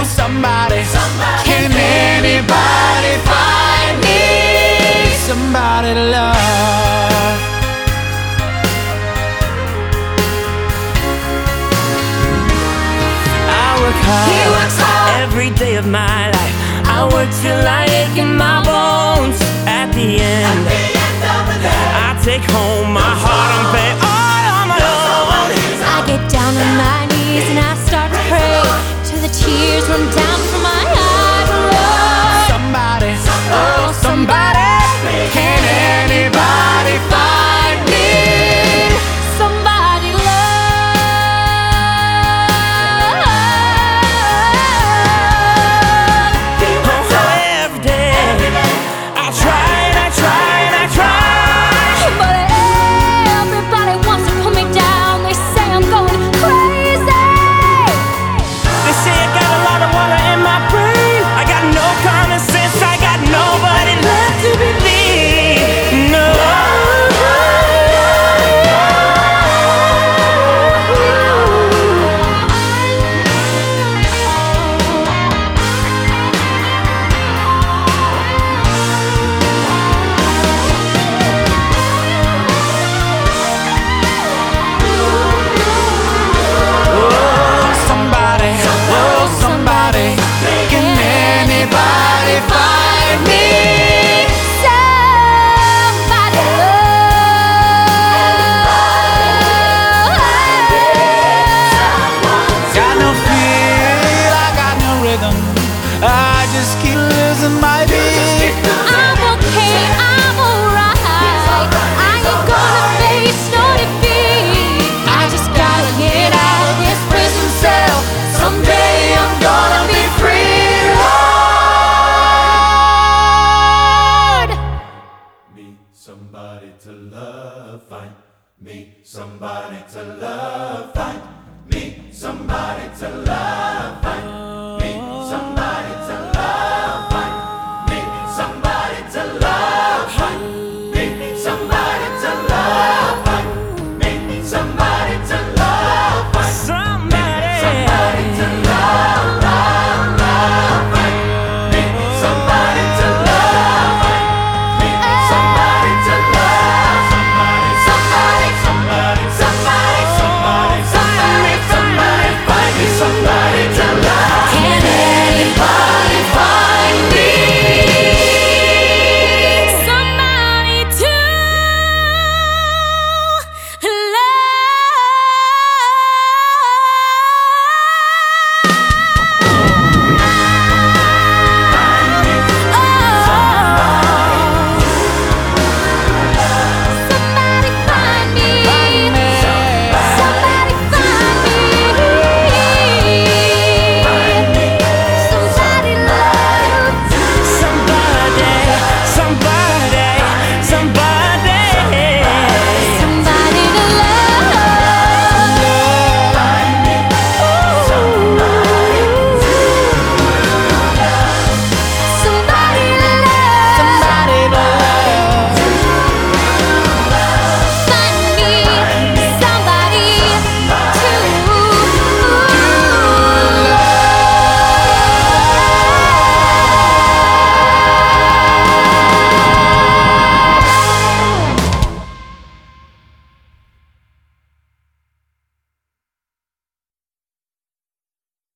Somebody, can anybody find me somebody to love? I work hard, he works hard every day of my life. I work till I ache in my bones. At the end of the day, I take home my heart and pay all on my own. I get down on my knees and I start to pray till the tears run down from my eyes and roll. somebody, oh somebody, can anybody find me Somebody love. Oh, every day I try and I try and I try. But everybody wants to pull me down. They say I'm going crazy. They say I got a lot of water in my brain. I got no common sense. I got nobody left to believe. No. somebody, oh somebody, can anybody find me Somebody love. got no feel, I got no rhythm, I just keep losing my beat. I'm okay, I'm alright. I ain't gonna face no defeat. I just gotta get out of this prison cell. Someday I'm gonna be free, Lord. Me somebody to love, find me somebody to love.